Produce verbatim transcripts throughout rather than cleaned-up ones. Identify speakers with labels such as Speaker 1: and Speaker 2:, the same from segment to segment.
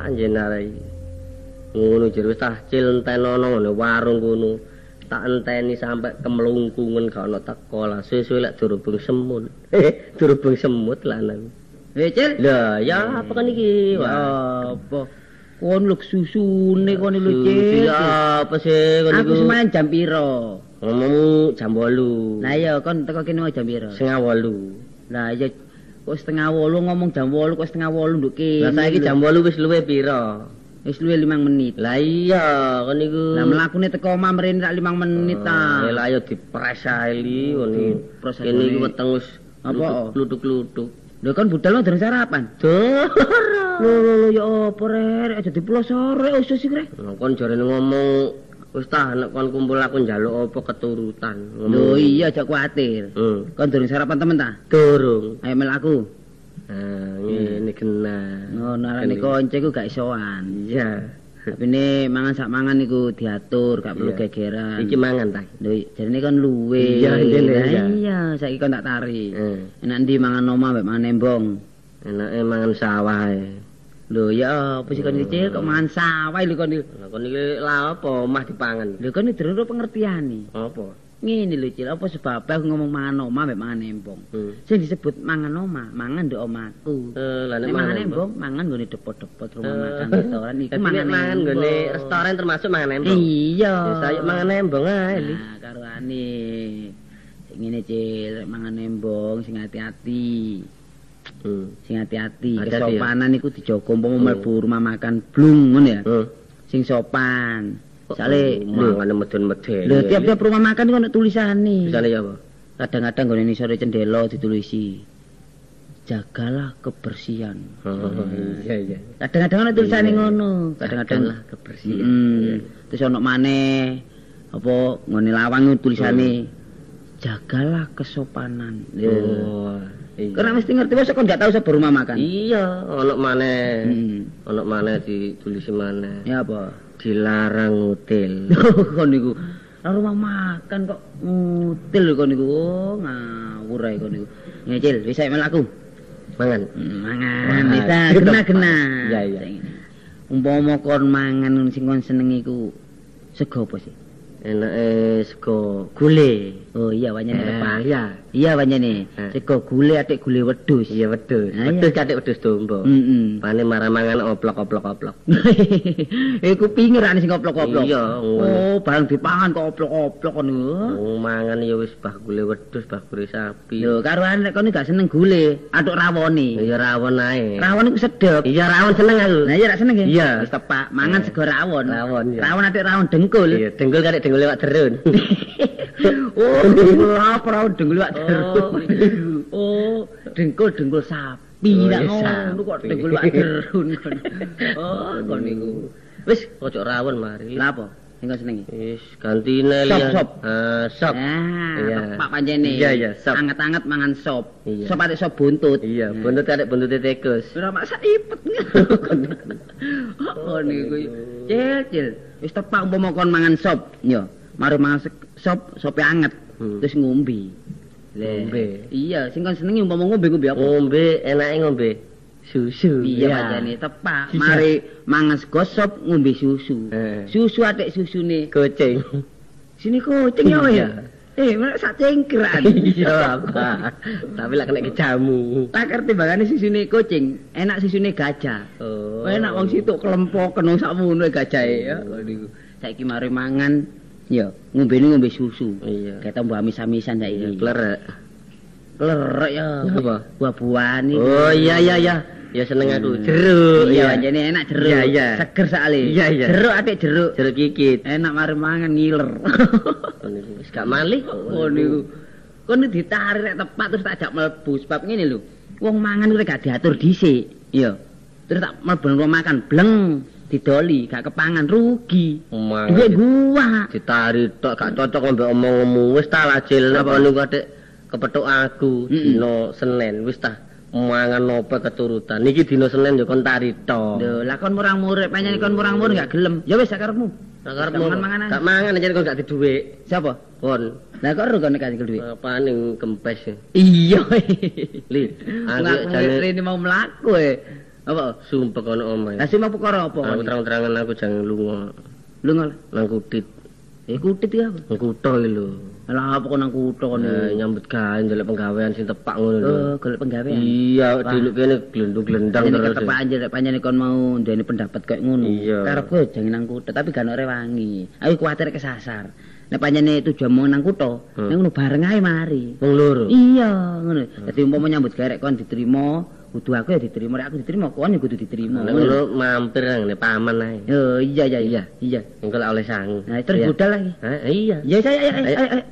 Speaker 1: tak njenarai. Ngono jero wis tah cil entenono ngene warung kono. Tak enteni sampai kemlungkungan gak ono teko lah. Suwe-suwe lek durubung semut. Eh, durubung semut lanang.
Speaker 2: Eh, Cil.
Speaker 1: Lah, ya apa kan iki?
Speaker 2: Wah, apa? Kon luk susune kon lho, Cil.
Speaker 1: Ya apa sih kon
Speaker 2: Aku
Speaker 1: iku?
Speaker 2: semayan jam piro?
Speaker 1: Ngomong jam wolu.
Speaker 2: Lah iya, kon teko kene jam piro?
Speaker 1: Setengah wolu.
Speaker 2: Lah iya kok setengah wolu ngomong jam wolu kok setengah wolu nduk kene.
Speaker 1: Lah saiki jam wolu wis luwe pira?
Speaker 2: Wis luwe limang menit.
Speaker 1: Lah iya, kon niku.
Speaker 2: Lah mlakune teko omah mrene rak limang menit ta.
Speaker 1: Lah ayo dipres ae li ngene.
Speaker 2: Proses
Speaker 1: Kene iki
Speaker 2: ngene.
Speaker 1: weteng wis
Speaker 2: Apa?
Speaker 1: kluthuk-kluthuk.
Speaker 2: Lho kan budal mau durung sarapan.
Speaker 1: Duh.
Speaker 2: Lho lho lho ya apa rek aja diplosore usus sik rek.
Speaker 1: Nah, kon jarene ngomong wis tah nek kon kumpul aku njaluk apa keturutan.
Speaker 2: Lho iya aja kuwatir.
Speaker 1: Hmm.
Speaker 2: Kon durung sarapan temen ta?
Speaker 1: Durung.
Speaker 2: Ayo mel aku.
Speaker 1: Ah, ngene kena.
Speaker 2: Ngono arane konco iku gak isoan.
Speaker 1: Iya.
Speaker 2: Tapi ne mangan sak mangan iku diatur, gak perlu
Speaker 1: Iya.
Speaker 2: gegeran.
Speaker 1: Iki mangan ta.
Speaker 2: Lho jarine kon luwe.
Speaker 1: Iya, ngene,
Speaker 2: Lah
Speaker 1: iya.
Speaker 2: iya, saiki kon tak tarik.
Speaker 1: Eh,
Speaker 2: Enak ndi mangan omah mbek mangan embong.
Speaker 1: enake mangan sawah ae.
Speaker 2: Lho ya apa sih kon kecil kok mangan sawah lho kon iki.
Speaker 1: Lah kon iki lah apa omah dipangan.
Speaker 2: Lho kon iki durung pengertiane.
Speaker 1: Apa?
Speaker 2: Ngene lho Cil, apa sebab aku ngomong mangan omah mbek mangan embong.
Speaker 1: Hmm.
Speaker 2: Sing disebut mangan omah, mangan ndek omahku.
Speaker 1: Eh, lah
Speaker 2: Nek mangan embong, mangan nggone depot-depot rumah makan restoran iku
Speaker 1: Dadi
Speaker 2: mangan
Speaker 1: nek mangan nggone
Speaker 2: embong.
Speaker 1: restoran termasuk mangan embong.
Speaker 2: Iya.
Speaker 1: Ya saya mangan embong ae li.
Speaker 2: Nah, karuane sing ngene Cil, rek mangan embong sing ati-ati.
Speaker 1: Hmm.
Speaker 2: Sing ati-ati,
Speaker 1: Hati-hati ya.
Speaker 2: kesopanan iku dijaga umpama mlebu rumah makan blung ngono ya.
Speaker 1: Hmm.
Speaker 2: Sing sopan. Soale lho,
Speaker 1: mangan medun-medun.
Speaker 2: lho tiap-tiap rumah makan iku ono tulisane.
Speaker 1: Tulisane ya apa?
Speaker 2: Kadang-kadang nggone nisore cendela ditulisi jagalah kebersihan.
Speaker 1: Oh, iya iya.
Speaker 2: Kadang-kadang ono tulisane
Speaker 1: Iya.
Speaker 2: ngono, kadang-kadang
Speaker 1: Jagalah kebersihan.
Speaker 2: Mm.
Speaker 1: Iya.
Speaker 2: Terus ono maneh apa ngene lawang iku tulisane jagalah kesopanan. Lho.
Speaker 1: Oh, iya.
Speaker 2: Karena mesti ngerti wis kok gak tau sebab rumah makan.
Speaker 1: Iya, ono maneh.
Speaker 2: Hmm.
Speaker 1: Ono maneh ditulisi maneh.
Speaker 2: Ya apa?
Speaker 1: Dilarang ngutil.
Speaker 2: Kon niku nang rumah makan kok ngutil kon niku. Oh, ngawur ae kon niku. Ngecil, wis ae melaku.
Speaker 1: Mangan.
Speaker 2: Hmm, mangan
Speaker 1: Wah,
Speaker 2: bisa
Speaker 1: gitu.
Speaker 2: kena-kena.
Speaker 1: Iya, iya.
Speaker 2: Umpama kon mangan sing kon seneng iku sego apa sih?
Speaker 1: Enake sego gule.
Speaker 2: Oh iya wanyane
Speaker 1: Eh,
Speaker 2: tepak.
Speaker 1: iya.
Speaker 2: Iya wanyane.
Speaker 1: Eh.
Speaker 2: Sego gule atik gule wedhus.
Speaker 1: Iya wedhus.
Speaker 2: Ah,
Speaker 1: Wedhus
Speaker 2: iya.
Speaker 1: katik wedhus domba.
Speaker 2: Heeh.
Speaker 1: Pane marang mangan oplok-oplok-oplok.
Speaker 2: Iku pinggir ane sing oplok-oplok.
Speaker 1: Iya, ngono.
Speaker 2: Oh, barang dipangan kok oplok-oplok kon niku.
Speaker 1: Oh, mangan ya wis bah gule wedhus, bah gule sapi.
Speaker 2: Lho, karo ane kon gak seneng gule, atuk rawone.
Speaker 1: Ya rawon ae.
Speaker 2: Rawon iku sedep.
Speaker 1: Iya rawon seneng aku.
Speaker 2: Nah, iya rak seneng ya?
Speaker 1: Iya.
Speaker 2: Wis tepak, mangan
Speaker 1: Eh.
Speaker 2: sego rawon.
Speaker 1: Rawon, iya.
Speaker 2: Rawon atik rawon dengkul.
Speaker 1: Iya, dengkul katik dengkul lewat derun.
Speaker 2: Oh, dengkul apa rawon dengkul wak
Speaker 1: Oh.
Speaker 2: derun. Oh, dengkul dengkul sapi
Speaker 1: Oh,
Speaker 2: nak
Speaker 1: iya,
Speaker 2: ngono kok
Speaker 1: sapi.
Speaker 2: dengkul wak derun. Oh, kon niku.
Speaker 1: Wis ojo rawon mari.
Speaker 2: Lah apa? Sing kok senengi?
Speaker 1: Wis gantine
Speaker 2: Sop,
Speaker 1: liyan.
Speaker 2: sop.
Speaker 1: Ah, sop.
Speaker 2: Nah,
Speaker 1: Iya.
Speaker 2: tepak pancene.
Speaker 1: Iya, iya, sop.
Speaker 2: Anget-anget mangan sop.
Speaker 1: Iya.
Speaker 2: Sop atik sop buntut.
Speaker 1: Iya,
Speaker 2: Nah.
Speaker 1: buntut katik buntut tikus.
Speaker 2: Ora masak ipet. Oh niku. Cil, cil. Wis tepak umpama kon mangan sop, yo. Mari mangan sek- sop, sope anget,
Speaker 1: Hmm.
Speaker 2: terus ngombe. Le.
Speaker 1: Ngombe.
Speaker 2: Iya, sing kon senengi umpama ngombe ngombe apa?
Speaker 1: Ngombe enake ngombe susu.
Speaker 2: Iya, pancene tepak.
Speaker 1: Iya.
Speaker 2: Mari mangan sego sop ngombe susu.
Speaker 1: Eh.
Speaker 2: Susu atik susune.
Speaker 1: Kucing.
Speaker 2: Sini kucing ya,
Speaker 1: Iya.
Speaker 2: ya. Eh, mana sak cengkeran.
Speaker 1: Iya, apa? Tapi lah kena ke jamu.
Speaker 2: Tak ngerti bagane susune kucing, enak susune gajah.
Speaker 1: Oh.
Speaker 2: Enak wong situ kelempok kena sakmono gajahe ya. Niku. Saiki mari mangan ya ngombene ngombe susu.
Speaker 1: Iya.
Speaker 2: Kayak tambah amis-amisan saiki.
Speaker 1: Klerek.
Speaker 2: Klerek ya.
Speaker 1: Apa?
Speaker 2: Buah-buahan iki.
Speaker 1: Oh iya iya iya. Ya seneng aku. Jeruk.
Speaker 2: Iya, jane enak jeruk.
Speaker 1: Iya, iya.
Speaker 2: Seger sakale.
Speaker 1: Iya, iya.
Speaker 2: Jeruk atik jeruk.
Speaker 1: Jeruk kikit.
Speaker 2: Enak mari mangan ngiler.
Speaker 1: Wis gak malih.
Speaker 2: Oh niku. Kon ditarik rek tepat terus tak ajak mlebu sebab ngene lho. Wong mangan kuwi gak diatur dhisik. Iya. Terus tak mlebu rumah makan bleng didoli gak kepangan rugi.
Speaker 1: Mangan
Speaker 2: Duit
Speaker 1: di-
Speaker 2: gua.
Speaker 1: ditarik tok gak cocok ngombe omong-omong. Wis ta lajil apa niku adik kepethuk aku
Speaker 2: Mm-mm.
Speaker 1: dina Senin wis ta mangan opo keturutan. Niki dina Senin yo kon tari tok.
Speaker 2: Lho, lah kon murang-murid, panjenengan kon murang-murid gak gelem. Ya wis sakarepmu.
Speaker 1: Lah karepmu
Speaker 2: mangan-mangan ae.
Speaker 1: gak mangan aja kon gak di dhuwit.
Speaker 2: Siapa?
Speaker 1: Kon
Speaker 2: Lah kok ero kon nek duit.
Speaker 1: apa ning kempes.
Speaker 2: Iya.
Speaker 1: Li, aku
Speaker 2: Ngaku
Speaker 1: jane
Speaker 2: ini mau mlaku e. Apa?
Speaker 1: Sumpek ana omahe.
Speaker 2: Lah sing perkara apa?
Speaker 1: Aku terang-terangan aku jangan lunga.
Speaker 2: Lunga
Speaker 1: nang kutit.
Speaker 2: Eh kutit iki apa?
Speaker 1: Nang kutha iki lho.
Speaker 2: Lah apa kok nang kutha kene?
Speaker 1: Eh, nyambut gawe njaluk penggawean sing tepak ngono lho.
Speaker 2: Oh, golek penggawean.
Speaker 1: Iya, diluk kene glendung-glendang
Speaker 2: terus.
Speaker 1: terus.
Speaker 2: Ketepak anjir pancene kon mau ndene pendapat kayak ngono.
Speaker 1: Iya.
Speaker 2: Karepku jangan nang kutha tapi gak ono rewangi. Aku kuwatir kesasar. Nek pancene tujuan mau nang kutha,
Speaker 1: hmm.
Speaker 2: nek ngono bareng ae mari.
Speaker 1: Wong loro.
Speaker 2: Iya, ngono. Dadi umpama nyambut gawe kon diterima, kudu aku ya diterima, nek aku diterima kon ya kudu diterima.
Speaker 1: Nek ngono mampir nang ngene paman ae.
Speaker 2: Oh, iya iya iya. Iya.
Speaker 1: Engko lek oleh sangu.
Speaker 2: Nah, terus budal lagi.
Speaker 1: Hah, iya.
Speaker 2: Ya saya ayo ayo ayo.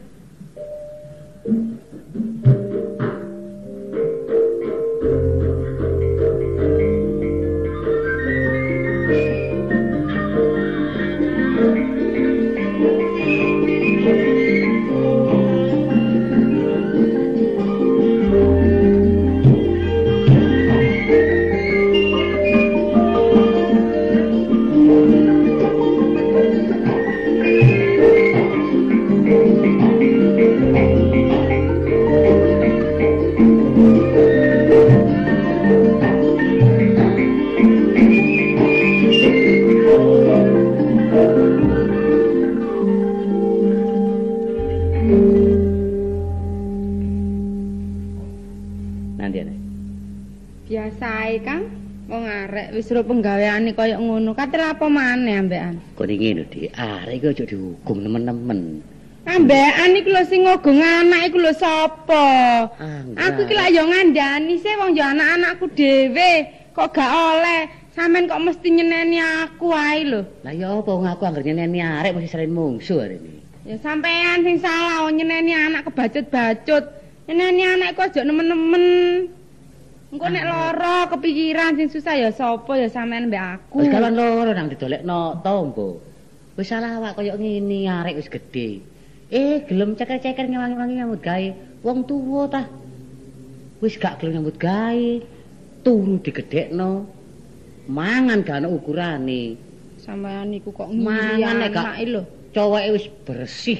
Speaker 3: Biasae Kang, wong arek wis suruh penggaweane kaya ngono. Katel apa maneh ambekan?
Speaker 2: Kok iki lho, Dik. Arek iki aja dihukum nemen-nemen.
Speaker 3: Ambekan iku lho sing ngogong anak iku lho sapa? Aku iki lak yo ngandani sih wong yo anak-anakku dhewe. Kok gak oleh? Sampeyan kok mesti nyeneni aku ae lho.
Speaker 2: Lah ya apa wong aku anggere nyeneni arek mesti selain mungsu arene.
Speaker 3: Ya sampean sing salah wong nyeneni anak kebacut-bacut. Nyeneni anak iku aja nemen-nemen. Engko nek lara kepikiran sing susah ya sapa ya sampean mbek aku.
Speaker 2: Wis kawan loro nang didolekno tangga. Wis salah awak kaya ngene arek wis gedhe. Eh gelem ceker-ceker ngewangi-wangi nyambut gawe wong tuwa ta. Wis gak gelem nyambut gawe. Turu digedhekno. Mangan gak ana ukurane.
Speaker 3: Sampean niku kok
Speaker 2: mangan nek
Speaker 3: gak lho.
Speaker 2: Coweke wis bersih.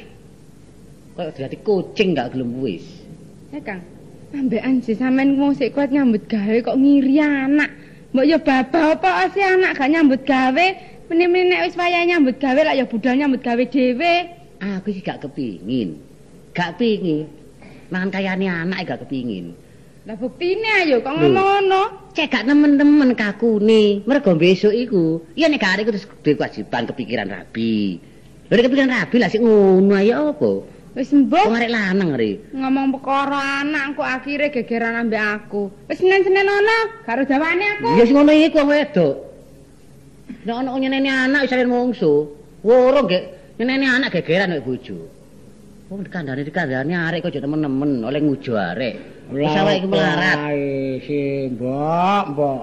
Speaker 2: Kaya dadi kucing gak gelem wis.
Speaker 3: Ya Kang. Ambekan sih sampean mau sik kuat nyambut gawe kok ngiri anak. Mbok ya babah apa sih anak gak nyambut gawe? Meni-meni nek wis wayahe nyambut gawe lak ya budal nyambut gawe dhewe.
Speaker 2: Aku iki gak kepingin. Gak pingin. Mangan kayane anak gak kepingin.
Speaker 3: Lah buktine ayo kok ngomong ngono.
Speaker 2: Cek gak nemen-nemen kakune. Mergo besok iku, ya nek gak arek terus duwe kewajiban kepikiran rabi. Lha nek kepikiran rabi lah sik ngono ae apa?
Speaker 3: Wis mbok
Speaker 2: wong arek lanang ri.
Speaker 3: Ngomong perkara anak kok akhire gegeran ambek aku. Wis senen-senen ana karo dawane aku.
Speaker 2: Ya sing ngono iku wong wedok. Nek ana nyeneni anak wis salen mungsu. Woro nggih nyeneni anak gegeran nek bojo. Wong dikandani dikandani arek kok aja temen-temen oleh ngujo arek. Wis awake iki melarat.
Speaker 4: Ae si mbok, mbok.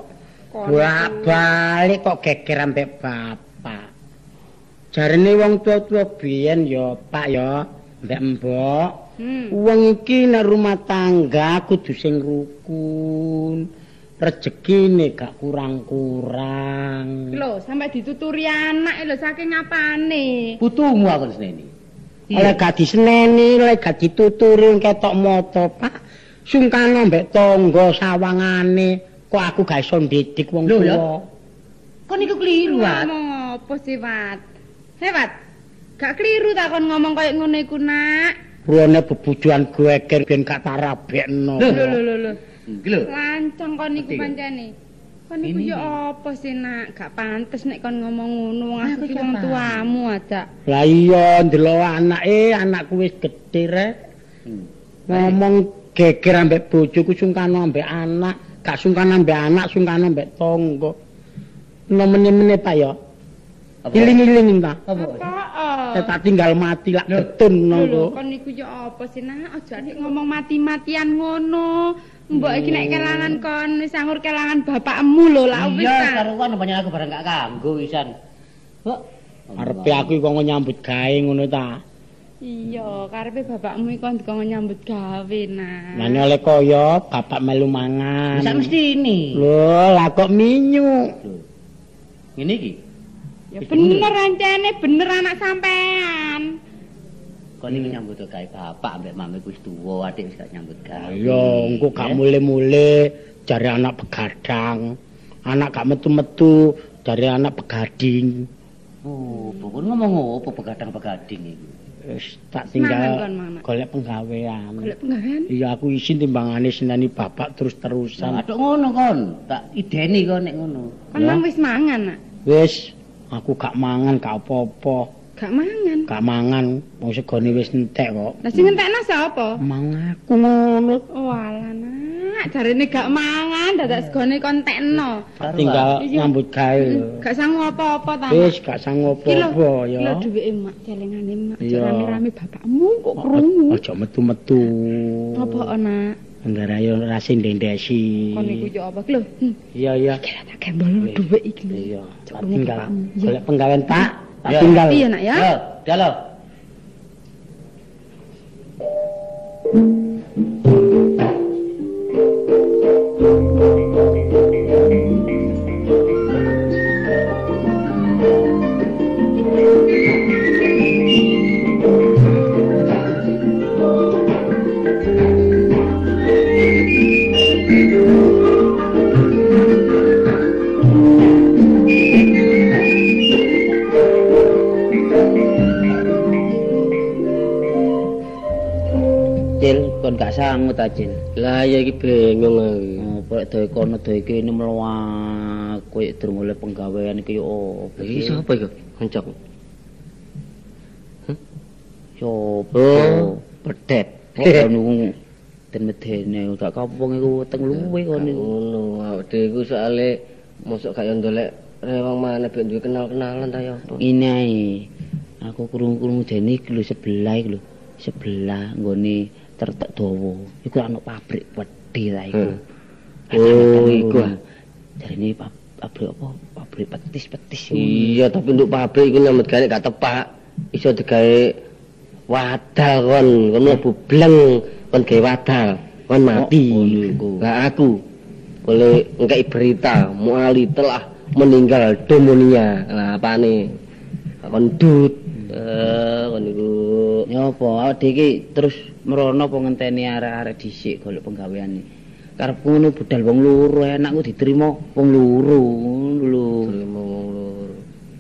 Speaker 4: Bolak-balik kok geger ambek bapak. Jarene wong tua-tua biyen ya, Pak ya. Mbak mbok, hmm. Wong iki nek rumah tangga kudu sing rukun. Rezekine gak kurang-kurang.
Speaker 3: Lho, sampe dituturi anak lho saking apane?
Speaker 2: Putumu aku seneni.
Speaker 4: Oleh gak diseneni, oleh gak dituturi ketok moto, Pak. Sungkan mbek tangga sawangane, kok aku gak iso ndidik wong tuwa.
Speaker 2: Kok niku kliru, Wat?
Speaker 3: Ngomong apa sih, Wat? Hebat. Gak keliru ta kon ngomong kaya ngono iku, Nak.
Speaker 4: Rene bebujuan geger ben gak tarabekno.
Speaker 3: Lho lho lho lho.
Speaker 2: Iki lho.
Speaker 3: Lancang kon niku pancene. Kon niku ya apa sih, Nak? Gak pantes nek kon ngomong ngono. Wong aku ki wong tuamu aja.
Speaker 4: Lah iya ndelok anake, anakku wis gedhe rek. Hmm. Ngomong geger ambek bojoku sungkan ambek anak, gak sungkan ambek anak, sungkan ambek tangga. Nomene-mene Pak ya. Iling-iling ta.
Speaker 3: Apa?
Speaker 4: Eh tak tinggal mati lak betun
Speaker 3: ngono. Kon niku ya apa sih, Nak? Aja nek ngomong mati-matian ngono. Mbok iki nek kelangan kon wis angur kelangan bapakmu lho lak wis.
Speaker 2: Iya, karuan banyak aku barang gak kanggo wisan. Kok
Speaker 4: arepe aku kok nyambut gawe ngono ta.
Speaker 3: Iya, karepe bapakmu iki kon dikon nyambut gawe, Nak.
Speaker 4: Lah oleh kaya bapak melu mangan.
Speaker 2: Bisa mesti ini.
Speaker 4: Lho, lah kok minyu.
Speaker 2: Ngene iki.
Speaker 3: Ya bener ancene, bener anak sampean.
Speaker 2: Kok iki nyambut gawe bapak ambek mame wis tuwa, adik wis gak nyambut gawe.
Speaker 4: Ya, engko gak mule-mule jare anak begadang. anak gak metu-metu dari anak pegading.
Speaker 2: Oh, pokoknya ngomong apa begadang-begading iki.
Speaker 4: Wis tak
Speaker 3: Semangan,
Speaker 4: tinggal
Speaker 3: kon, Mang.
Speaker 4: golek penggawean.
Speaker 3: Golek penggawean.
Speaker 4: Iya aku isin timbangane seneni bapak terus-terusan.
Speaker 2: Atuk ngono kon, tak ideni kon nek ngono.
Speaker 3: Kon mang wis mangan, Nak.
Speaker 4: Wis aku gak mangan gak apa-apa.
Speaker 3: Gak mangan.
Speaker 4: Gak mangan, wong segone wis entek kok.
Speaker 3: Lah sing entekno sapa?
Speaker 4: Mang aku ngono.
Speaker 3: Oh alah, Nak. Jarene gak mangan, dadak segone kon tekno.
Speaker 4: Tinggal nyambut gawe lho.
Speaker 3: Gak sangu apa-apa ta.
Speaker 4: Wis gak sanggup apa-apa ya.
Speaker 3: Lho duweke mak celengane mak.
Speaker 4: Iya.
Speaker 3: Rame-rame bapakmu kok krungu.
Speaker 4: Aja metu-metu.
Speaker 3: Apa Nak?
Speaker 4: Enggak ayo rasa ndendesi.
Speaker 3: Kon iku yo apa lho? Hmm.
Speaker 4: Iya iya.
Speaker 3: Kira tak gembol dhuwit iki lho.
Speaker 4: Iya. Tak
Speaker 3: Krungu
Speaker 4: tinggal
Speaker 3: bapakmu. Iya.
Speaker 4: golek penggawean tak. Tak
Speaker 2: Ya.
Speaker 4: tinggal.
Speaker 3: Iya Nak ya.
Speaker 2: Yo, dalo. Cil, kon gak sangu ta, Cil.
Speaker 1: Lah ya iki bingung aku.
Speaker 2: Oh, pok doe kono doe kene mluwak koyo durung oleh penggawean iki yo opo.
Speaker 1: Iki sapa iku? Kancak.
Speaker 2: Yo,
Speaker 1: Oh, pedet.
Speaker 2: kok niku den medene gak kapung iku weteng luwe kon niku.
Speaker 1: Ngono, awake dhewe iku soalé mosok gak yo ndolek rewang maneh ben duwe kenal-kenalan ta ya apa.
Speaker 2: Ini ae. Aku krungu-krungu dene iki lho sebelah iki lho. Sebelah nggone tertek dawa. Iku ana pabrik wedhi ta iku.
Speaker 1: Oh, iku.
Speaker 2: Jarine pabrik apa? Pabrik petis-petis.
Speaker 1: Iya, tapi untuk pabrik iku nyambut gawe gak tepak. Iso digawe wadal kon, kon mlebu bleng, kon gawe wadal, kon mati.
Speaker 2: Oh, ngono iku.
Speaker 1: Lah aku boleh ngkai berita Muali telah meninggal pneumonia. Lah apane? Kon dut. Eh, kon niku.
Speaker 2: Ya apa awake iki terus merono apa ngenteni arek-arek dhisik golek penggaweane. Karepku ngono budal wong loro enakku diterima wong loro ngono lho.
Speaker 1: Terima wong loro.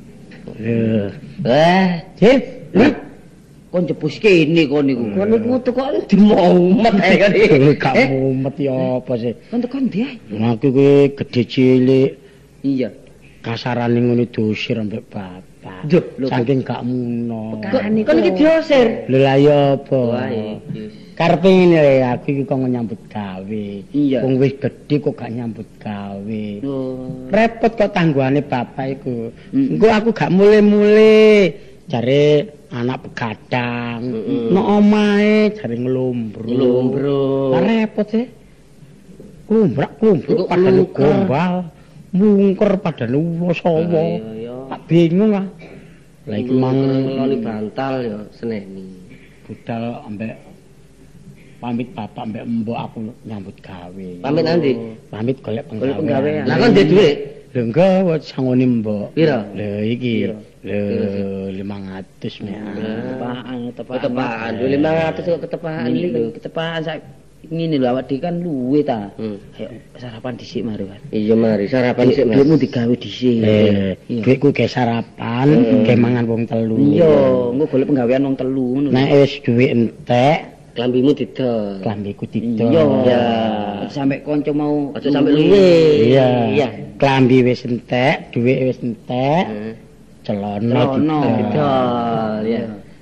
Speaker 4: Eh,
Speaker 1: Eh,
Speaker 4: Cil,
Speaker 2: Lah kon jebus kene kon niku.
Speaker 1: kon niku teko dimomet ae kon iki.
Speaker 4: gak mumet ya apa sih?
Speaker 2: Kon teko ndi ae?
Speaker 4: Aku kuwi gedhe cilik
Speaker 2: Iya.
Speaker 4: kasarane ngono diusir ambek bapak.
Speaker 1: Duh,
Speaker 2: lho,
Speaker 4: saking gak muno.
Speaker 2: Kane
Speaker 1: Kon iki diusir.
Speaker 4: Lho lah ya apa?
Speaker 1: Wah, iki.
Speaker 4: Karepe ngene lho aku iki kok nyambut gawe.
Speaker 2: Iya.
Speaker 4: Wong wis gedhe kok gak nyambut gawe.
Speaker 2: Oh.
Speaker 4: Repot kok tangguhane bapak iku.
Speaker 2: Mm.
Speaker 4: Engko aku gak mule-mule. Jare anak begadang.
Speaker 1: Mm-mm.
Speaker 4: Nek omahe jare nglumbru.
Speaker 1: Nglumbru.
Speaker 4: Lah repot sih. Klumbrak-klumbruk
Speaker 1: Kok
Speaker 4: padane
Speaker 1: ngluker.
Speaker 4: gombal. Mungker padane uwa sawa.
Speaker 1: Iya, iya.
Speaker 4: Tak bingung ah. Lah iki mang
Speaker 1: ngeloni bantal ya seneni.
Speaker 4: budal ambek pamit bapak ambek mbok aku nyambut gawe.
Speaker 1: Pamit nanti.
Speaker 4: Pamit golek
Speaker 2: Golek
Speaker 4: penggawean.
Speaker 2: penggawean.
Speaker 1: Lah kon duwe dhuwit.
Speaker 4: Lho enggak wis sangone mbok.
Speaker 1: Piro?
Speaker 4: Lho iki.
Speaker 1: Piro?
Speaker 4: Lho lima ratus meh.
Speaker 2: Tepaan, tepaan.
Speaker 1: Ketepaan, dua lima ratus kok ketepaan
Speaker 2: Ini
Speaker 1: iki.
Speaker 2: lho, ketepaan sak ngene lho awak dhewe kan luwe ta.
Speaker 1: Hmm.
Speaker 2: Ayo sarapan dhisik mari, Mas.
Speaker 1: Iya mari sarapan sik Mas.
Speaker 2: Duitmu digawe dhisik.
Speaker 4: Eh,
Speaker 2: Iya.
Speaker 4: duitku ge sarapan, ge mangan wong telu.
Speaker 2: Iya, engko golek penggawean wong telu ngono.
Speaker 4: Nek wis duit entek,
Speaker 1: Klambimu didol.
Speaker 4: klambiku didol.
Speaker 2: Iya.
Speaker 1: Iya.
Speaker 2: Sampai kanca mau
Speaker 1: Aja sampe luwe.
Speaker 4: Iya.
Speaker 1: Iya.
Speaker 4: Klambi wis entek, duit wis entek,
Speaker 1: Hmm.
Speaker 4: celana
Speaker 2: Celana.
Speaker 1: Didol ya.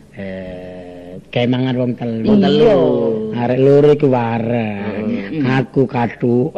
Speaker 4: Eh, ge mangan wong telu.
Speaker 1: Wong telu.
Speaker 4: Arek loro iku wareng. Aku katuen.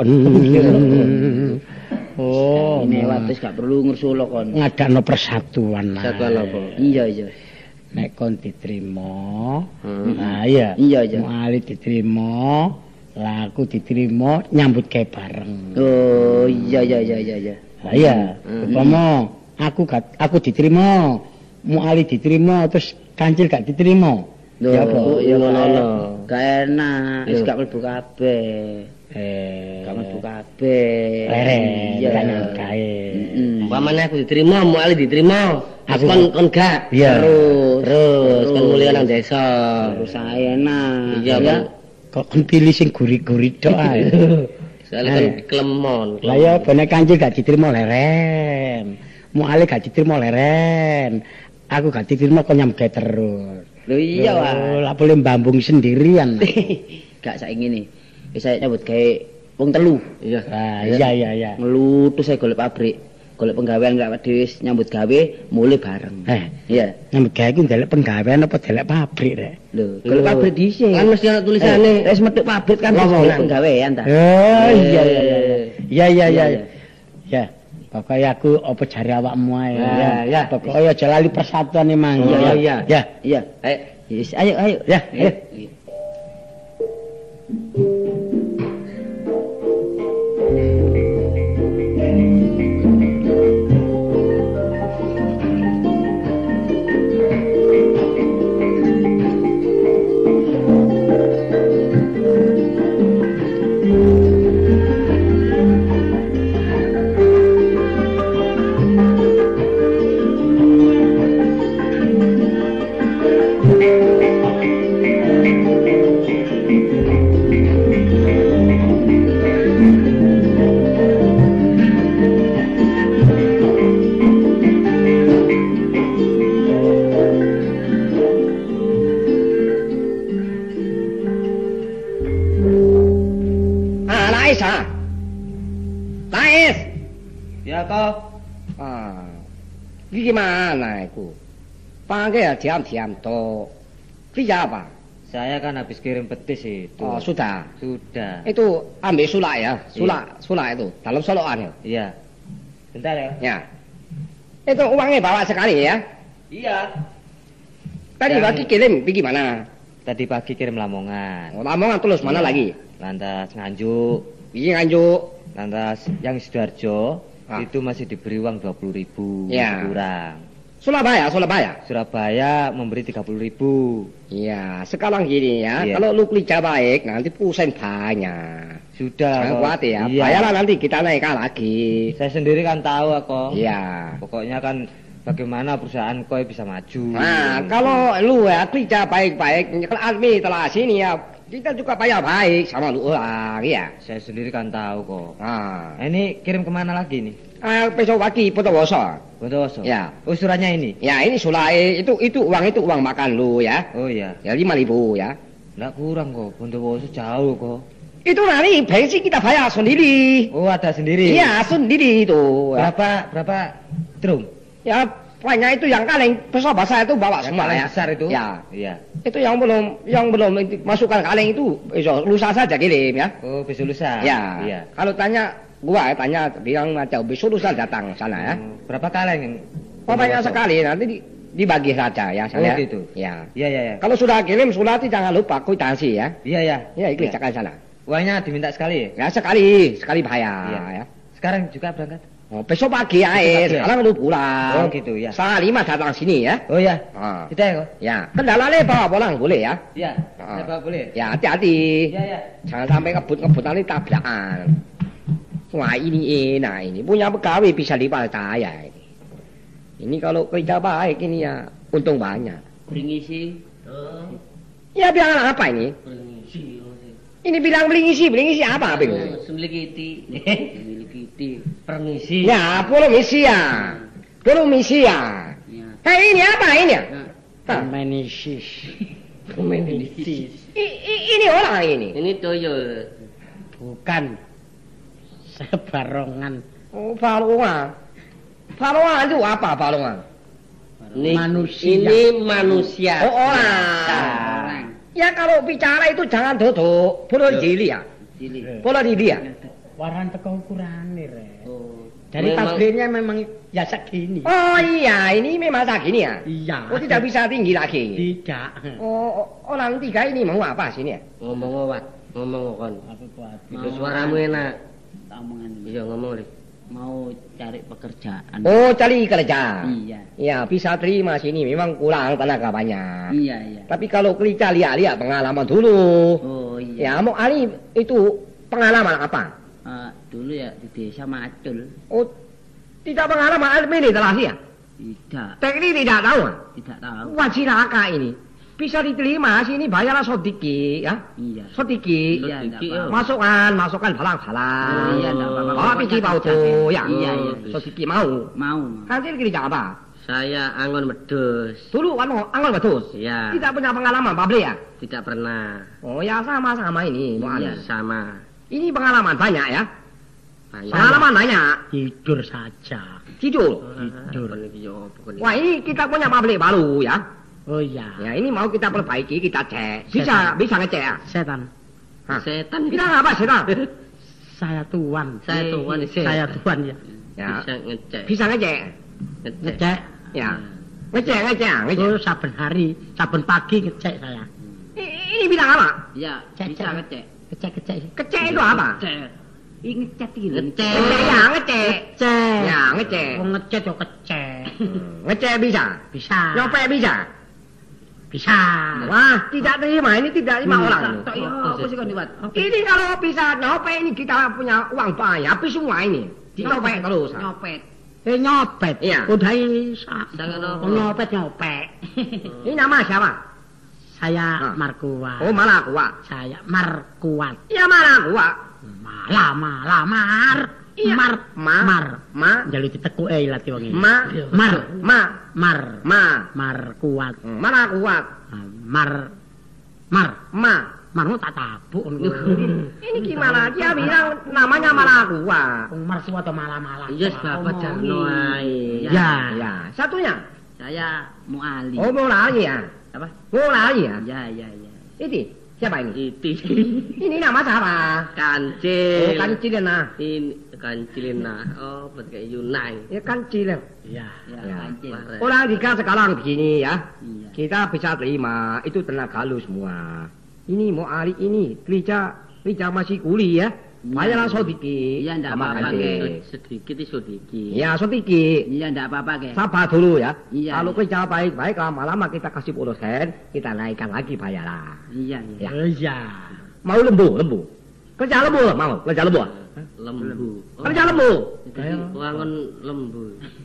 Speaker 4: Oh,
Speaker 2: ini wates gak perlu ngersula kon.
Speaker 4: ngadakno persatuan. lah.
Speaker 1: Satuan apa?
Speaker 2: Iya, iya.
Speaker 4: Nek kon diterima,
Speaker 1: Hmm.
Speaker 4: nah iya.
Speaker 2: Iya, iya.
Speaker 4: Muali diterima, lah aku diterima nyambut gawe bareng.
Speaker 2: Oh, iya iya iya iya iya.
Speaker 4: Lah iya,
Speaker 1: Hmm.
Speaker 4: umpama aku gak aku diterima, Muali diterima terus Kancil gak diterima.
Speaker 2: Loh,
Speaker 4: Ya apa?
Speaker 1: Oh, iya ngono.
Speaker 2: Gak enak, wis
Speaker 1: Loh.
Speaker 2: gak mlebu kabeh.
Speaker 4: Eh,
Speaker 2: Gak mlebu kabeh.
Speaker 4: leren,
Speaker 2: Iya.
Speaker 4: gak nyambut gawe.
Speaker 2: Heeh.
Speaker 1: Umpamane aku diterima, Muali diterima. Aku
Speaker 4: Aku-
Speaker 1: kon kon gak.
Speaker 4: Iya.
Speaker 2: Terus
Speaker 1: Terus kan mulia nang desa.
Speaker 2: terus saya enak.
Speaker 1: Iya,
Speaker 2: ya.
Speaker 1: Bang.
Speaker 4: Kok kon pilih sing guri-guri tok ae.
Speaker 1: Soalnya kan klemon.
Speaker 4: Lah ya bene Kanjeng gak diterima leren. Muale gak diterima leren. Aku gak diterima kok nyamge terus.
Speaker 2: Lho iya wae.
Speaker 4: Oh, lah boleh mbambung sendirian.
Speaker 2: Gak saiki ngene. Wis saya nyambut gawe wong telu.
Speaker 1: Iya.
Speaker 4: Ah, iya iya iya.
Speaker 2: Ngelutus saya golek pabrik. Golek penggawean gak dhewe nyambut gawe mulai bareng.
Speaker 4: Eh,
Speaker 2: iya.
Speaker 4: nyambut gawe ku ndelok penggawean apa delek pabrik rek?
Speaker 2: Lho, golek pabrik dhisik.
Speaker 1: Kan mesti ana tulisane.
Speaker 2: Eh, wis metu pabrik kan
Speaker 1: Lowongan.
Speaker 2: golek penggawean ta.
Speaker 4: Oh, iya iya iya. Iya iya iya.
Speaker 2: Iya,
Speaker 4: Ya, pokoknya aku apa jare awakmu ae.
Speaker 1: Ah, ya.
Speaker 4: Pokoknya aja lali persatuan mang.
Speaker 1: Oh,
Speaker 4: Ya,
Speaker 1: iya.
Speaker 4: Ya.
Speaker 2: Iya. Ayo, yes, ayo ayo.
Speaker 4: Ya, ayo.
Speaker 5: Ah, Lais ah. Lais.
Speaker 2: Ya kok.
Speaker 5: Ah. Iki gimana iku? Panggil diam-diam toh. Kerja apa?
Speaker 2: Saya kan habis kirim petis itu.
Speaker 5: Oh, sudah.
Speaker 2: Sudah.
Speaker 5: Itu ambil sulak ya. Sulak, sulak itu dalam solokan ya.
Speaker 2: Iya. Bentar ya.
Speaker 5: Ya. Itu uangnya bawa sekali ya.
Speaker 2: Iya.
Speaker 5: Tadi
Speaker 2: Yang-
Speaker 5: pagi kirim pergi mana?
Speaker 2: Tadi pagi kirim Lamongan.
Speaker 5: Oh, Lamongan terus mana
Speaker 2: Iya.
Speaker 5: lagi?
Speaker 2: Lantas Nganjuk,
Speaker 5: Pergi Nganjuk.
Speaker 2: lantas yang Sidoarjo
Speaker 5: Ah.
Speaker 2: itu masih diberi uang dua puluh ribu
Speaker 5: Ya.
Speaker 2: kurang.
Speaker 5: Surabaya, Surabaya.
Speaker 2: Surabaya memberi tiga puluh ribu.
Speaker 5: Iya, sekarang gini ya.
Speaker 2: Iya.
Speaker 5: Kalau lu kerja baik nanti pusing banyak.
Speaker 2: Sudah.
Speaker 5: Jangan
Speaker 2: kok.
Speaker 5: khawatir ya.
Speaker 2: Iya.
Speaker 5: Bayarlah nanti kita naikkan lagi.
Speaker 2: Saya sendiri kan tahu kok.
Speaker 5: Iya.
Speaker 2: Pokoknya kan bagaimana perusahaan koi bisa maju.
Speaker 5: Nah, kalau lu ya kerja baik-baik, kalau admin telah sini ya, kita juga bayar baik sama lu orang, ya.
Speaker 2: Saya sendiri kan tahu kok.
Speaker 5: Nah,
Speaker 2: Nah, ini kirim kemana lagi nih?
Speaker 5: ah, besok pagi Bondowoso.
Speaker 2: Bondowoso.
Speaker 5: Ya.
Speaker 2: Oh, suratnya ini.
Speaker 5: Ya, ini sulai itu itu uang itu uang makan lu ya.
Speaker 2: Oh iya.
Speaker 5: Ya lima ribu ya.
Speaker 2: Nggak kurang kok. Bondowoso jauh kok.
Speaker 5: Itu nanti bensin kita bayar sendiri.
Speaker 2: Oh, ada sendiri.
Speaker 5: Iya, sendiri itu. Ya.
Speaker 2: Berapa berapa drum?
Speaker 5: Ya, banyak itu yang kaleng besar besar itu bawa
Speaker 2: Yang
Speaker 5: semua
Speaker 2: paling
Speaker 5: ya.
Speaker 2: besar itu?
Speaker 5: Ya.
Speaker 2: Iya.
Speaker 5: Itu yang belum yang belum itu, masukkan kaleng itu besok lusa saja kirim ya.
Speaker 2: Oh, besok lusa.
Speaker 5: Ya.
Speaker 2: Iya.
Speaker 5: Kalau tanya gua tanya bilang aja besok lusa datang sana ya.
Speaker 2: Hmm, berapa kaleng yang
Speaker 5: Oh, banyak
Speaker 2: Bondowoso?
Speaker 5: sekali nanti di- dibagi saja ya
Speaker 2: Oh,
Speaker 5: sana.
Speaker 2: gitu.
Speaker 5: Ya.
Speaker 2: Iya, iya, iya.
Speaker 5: Kalau sudah kirim surat jangan lupa kwitansi ya.
Speaker 2: Iya, iya.
Speaker 5: Ya,
Speaker 2: Iya.
Speaker 5: kerjakan sana.
Speaker 2: Uangnya diminta sekali ya?
Speaker 5: Ya sekali, sekali bayar
Speaker 2: Iya.
Speaker 5: ya.
Speaker 2: Sekarang juga berangkat?
Speaker 5: Oh, besok pagi ya,
Speaker 2: Besok
Speaker 5: eh.
Speaker 2: pagi ya?
Speaker 5: Sekarang lu pulang.
Speaker 2: Oh, gitu ya.
Speaker 5: Setengah lima datang sini ya.
Speaker 2: Oh iya.
Speaker 5: Ah.
Speaker 2: Kita ya kok?
Speaker 5: Ya, kendalanya bawa pulang boleh ya.
Speaker 2: Iya.
Speaker 5: Ah.
Speaker 2: Saya bawa boleh?
Speaker 5: Ya, hati-hati.
Speaker 2: Iya, iya.
Speaker 5: Jangan sampai kebut-kebut nanti tabrakan. Wah, ini enak ini. Punya pegawai bisa dipercaya ini. Ini kalau kerja baik ini ya untung banyak.
Speaker 2: Beringisi.
Speaker 5: Ya bilang apa ini?
Speaker 1: Permisi.
Speaker 5: Ini bilang beli ngisi, beli ngisi apa Bing?
Speaker 1: Semlikiti. Semlikiti. Permisi.
Speaker 5: Ya, belum misi ya. Belum misi ya.
Speaker 1: Ya.
Speaker 5: Kayak ini apa ini ya?
Speaker 1: Nah,
Speaker 5: Hah?
Speaker 4: Menisis.
Speaker 1: Permisi.
Speaker 5: I- i- ini orang ini.
Speaker 1: Ini toyo.
Speaker 4: Bukan. Sebarongan.
Speaker 5: Oh, balongan. Balongan itu apa balongan?
Speaker 1: Ini,
Speaker 4: Manusia.
Speaker 1: Ini manusia.
Speaker 5: Oh, orang. Ya kalau bicara itu jangan duduk. Boleh dili ya.
Speaker 1: Cilik.
Speaker 5: Boleh dili ya.
Speaker 4: Waran teko ukurane rek.
Speaker 1: Oh.
Speaker 4: Jadi
Speaker 1: Memang-
Speaker 4: pabriknya memang ya segini.
Speaker 5: Oh iya, ini memang segini ya.
Speaker 4: Iya.
Speaker 5: Oh tidak bisa tinggi lagi.
Speaker 4: Tidak.
Speaker 5: Oh, oh, orang tiga ini mau apa sini ya?
Speaker 1: Ngomong wat, ngomong kon.
Speaker 4: Aku kuat.
Speaker 1: Itu suaramu enak.
Speaker 2: Omongan
Speaker 1: Iya ngomong deh.
Speaker 2: mau cari pekerjaan.
Speaker 5: Oh cari kerja.
Speaker 2: Iya.
Speaker 5: Ya bisa terima sini. Memang kurang tenaga banyak.
Speaker 2: Iya, iya.
Speaker 5: Tapi kalau kerja lihat-lihat pengalaman dulu.
Speaker 2: Oh iya.
Speaker 5: Ya mau Ali itu pengalaman apa?
Speaker 2: Eh, dulu ya di desa Macul.
Speaker 5: Oh tidak pengalaman administrasi ya?
Speaker 2: Tidak,
Speaker 5: Teknik tidak tahu.
Speaker 2: tidak tahu.
Speaker 5: Wah cilaka ini. bisa diterima sini bayarlah sodiki ya.
Speaker 2: Iya.
Speaker 5: Sodiki.
Speaker 2: Iya, enggak apa-apa.
Speaker 5: Masukkan, masukkan balang-balang.
Speaker 2: Oh, iya, enggak apa-apa.
Speaker 5: Oh, biji bau tuh ya.
Speaker 2: Iya, iya.
Speaker 5: Sodiki mau.
Speaker 2: Mau.
Speaker 5: Nanti kerja apa?
Speaker 1: Saya angon medus.
Speaker 5: Dulu anu angon betul.
Speaker 1: Iya.
Speaker 5: Tidak punya pengalaman Pak Ble ya?
Speaker 1: Tidak pernah.
Speaker 5: Oh ya sama-sama ini. Mau
Speaker 1: Iya,
Speaker 5: anu.
Speaker 1: sama.
Speaker 5: Ini pengalaman banyak ya.
Speaker 1: Banyak.
Speaker 5: Pengalaman banyak.
Speaker 4: Tidur saja.
Speaker 5: Tidur.
Speaker 4: Tidur.
Speaker 1: Apa niki yo, apa niki?
Speaker 5: Wah ini kita punya Pak Ble baru ya.
Speaker 4: Oh iya.
Speaker 5: Ya ini mau kita perbaiki, kita cek. Bisa, bisa ngecek ya?
Speaker 4: Setan.
Speaker 5: Hah?
Speaker 1: Setan
Speaker 5: Bilang apa setan?
Speaker 4: Saya tuan.
Speaker 1: Saya tuan,
Speaker 4: Eh,
Speaker 1: setan.
Speaker 4: Saya tuan ya.
Speaker 5: Ya.
Speaker 1: Bisa ngecek.
Speaker 5: Bisa ngecek.
Speaker 1: Ngecek.
Speaker 4: Ngecek.
Speaker 5: Ya. Ngecek, ngecek, ngecek.
Speaker 4: Oh, saben hari, saben pagi ngecek saya.
Speaker 5: I- Ini bilang apa?
Speaker 2: Iya,
Speaker 4: Cek,
Speaker 2: bisa
Speaker 4: cek.
Speaker 2: ngecek.
Speaker 4: Ngecek, ngecek.
Speaker 5: Kecek itu apa?
Speaker 2: Cek. Ih ngecek iki lho.
Speaker 1: Ngecek.
Speaker 5: Ngecek ya, ngecek.
Speaker 4: Ngecek.
Speaker 5: Ya, ngecek.
Speaker 4: Oh, ngecek yo kecek.
Speaker 5: Ngecek bisa.
Speaker 4: Bisa.
Speaker 5: Nyopek bisa.
Speaker 4: Bisa.
Speaker 5: Wah, tidak terima. Ini tidak terima orang. ini.
Speaker 2: Tok yo apa sih kon liwat?
Speaker 5: Ini kalau bisa nyopek ini kita punya uang banyak. Habis semua ini. Dinyopek terus.
Speaker 2: Nyopet.
Speaker 4: Eh nyopet.
Speaker 5: Iya.
Speaker 4: Udah isa.
Speaker 1: Jangan apa.
Speaker 4: Oh, nyopet nyopet.
Speaker 5: Ini nama siapa?
Speaker 4: Saya
Speaker 5: Ah.
Speaker 4: Markuat.
Speaker 5: Oh, malah kuat.
Speaker 4: Saya Markuat.
Speaker 5: Ya malah kuat.
Speaker 4: Malah malah mar.
Speaker 5: Iya.
Speaker 4: Mar.
Speaker 5: Ma.
Speaker 4: Mar.
Speaker 5: Ma.
Speaker 4: Jalu diteku eh lati wong iki.
Speaker 5: Ma.
Speaker 4: Mar.
Speaker 5: Ma.
Speaker 4: Mar.
Speaker 5: Ma.
Speaker 4: Mar kuat.
Speaker 5: Hmm, Malah kuat.
Speaker 4: Ah, Mar. Mar.
Speaker 5: Ma.
Speaker 4: Marmu tak tabuk.
Speaker 5: Ini gimana? Dia bilang namanya malah kuat.
Speaker 4: Wong Mar kuat atau malah-malah.
Speaker 1: Yes, Bapak Jarno ae.
Speaker 4: Ya.
Speaker 5: Ya, satunya.
Speaker 2: Saya Muali.
Speaker 5: Oh, mau lari ya?
Speaker 2: Apa?
Speaker 5: Mau lari ya?
Speaker 2: Ya, ya, ya.
Speaker 5: Ini siapa ini?
Speaker 1: Iti.
Speaker 5: Ini nama siapa?
Speaker 1: Kancil.
Speaker 5: Oh, kancil nah.
Speaker 1: Ini kancilin nah. Oh, buat kayak Yunai.
Speaker 5: Ya kancil.
Speaker 4: Iya.
Speaker 2: Ya,
Speaker 5: Ya.
Speaker 2: kancil.
Speaker 1: Parah.
Speaker 5: Orang jika sekarang begini ya,
Speaker 2: Iya.
Speaker 5: kita bisa terima itu tenaga lu semua. Ini mau hari ini kerja kerja masih kuli ya. Bayarlah sedikit.
Speaker 2: Iya, ndak
Speaker 5: sama
Speaker 2: apa-apa,
Speaker 5: kancil.
Speaker 2: Ge.
Speaker 1: Sedikit itu sedikit.
Speaker 5: Ya sedikit.
Speaker 2: Iya, ndak apa-apa, Ge.
Speaker 5: Sabar dulu ya.
Speaker 2: Iya,
Speaker 5: Kalau
Speaker 2: iya.
Speaker 5: kerja baik-baik lama-lama kita kasih sepuluh sen, kita naikkan lagi bayarlah.
Speaker 2: Iya, iya.
Speaker 5: Ya.
Speaker 4: Oh iya.
Speaker 5: Mau lembu, lembu. Kerja lembu mau, kerja lembu.
Speaker 1: Lembu. Oh,
Speaker 5: Kerja lembu.
Speaker 1: jadi wangun lembu.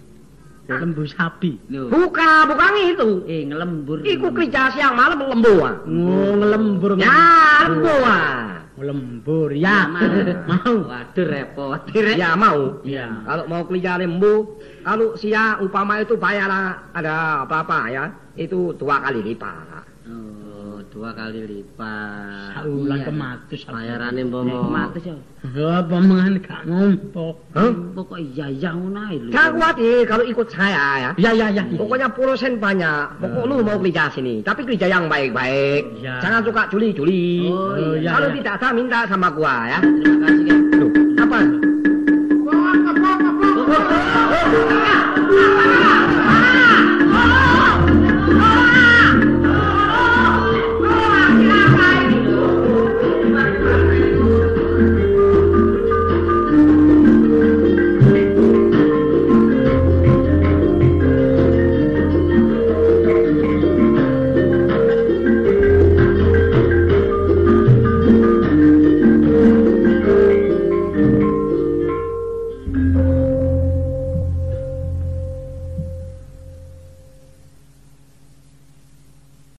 Speaker 4: Lembu sapi.
Speaker 2: Loh.
Speaker 5: Bukan, bukan itu.
Speaker 2: Eh, ngelembur.
Speaker 5: Iku kerja siang malam lembu. ah.
Speaker 4: Oh, ngelembur.
Speaker 5: Ya, lembu. ah.
Speaker 4: Lembur ya. Mau.
Speaker 1: Waduh repot.
Speaker 5: Ya mau.
Speaker 4: Iya.
Speaker 5: Kalau mau kerja lembu, kalau siang umpama itu bayarlah ada apa-apa ya, itu dua kali lipat.
Speaker 1: Oh, dua kali lipat.
Speaker 4: Saulan
Speaker 2: Iya.
Speaker 4: kematus.
Speaker 1: Bayarane
Speaker 2: Eh,
Speaker 1: mbomo.
Speaker 2: matus ya.
Speaker 4: Apa mangan gak ngompo.
Speaker 5: Hah?
Speaker 2: Pokok iya iya ngono ae lho.
Speaker 5: Jangan khawatir kalau ikut saya ya.
Speaker 4: Ya ya ya.
Speaker 5: Pokoknya pulusen banyak. Pokok lu mau kerja sini, tapi kerja yang baik-baik.
Speaker 4: Ya.
Speaker 5: Jangan suka juli-juli.
Speaker 2: Oh,
Speaker 4: iya.
Speaker 5: Kalau
Speaker 4: Ya, ya.
Speaker 5: tidak ada minta sama gua ya.
Speaker 2: Terima kasih, Ge.
Speaker 5: Loh, apa?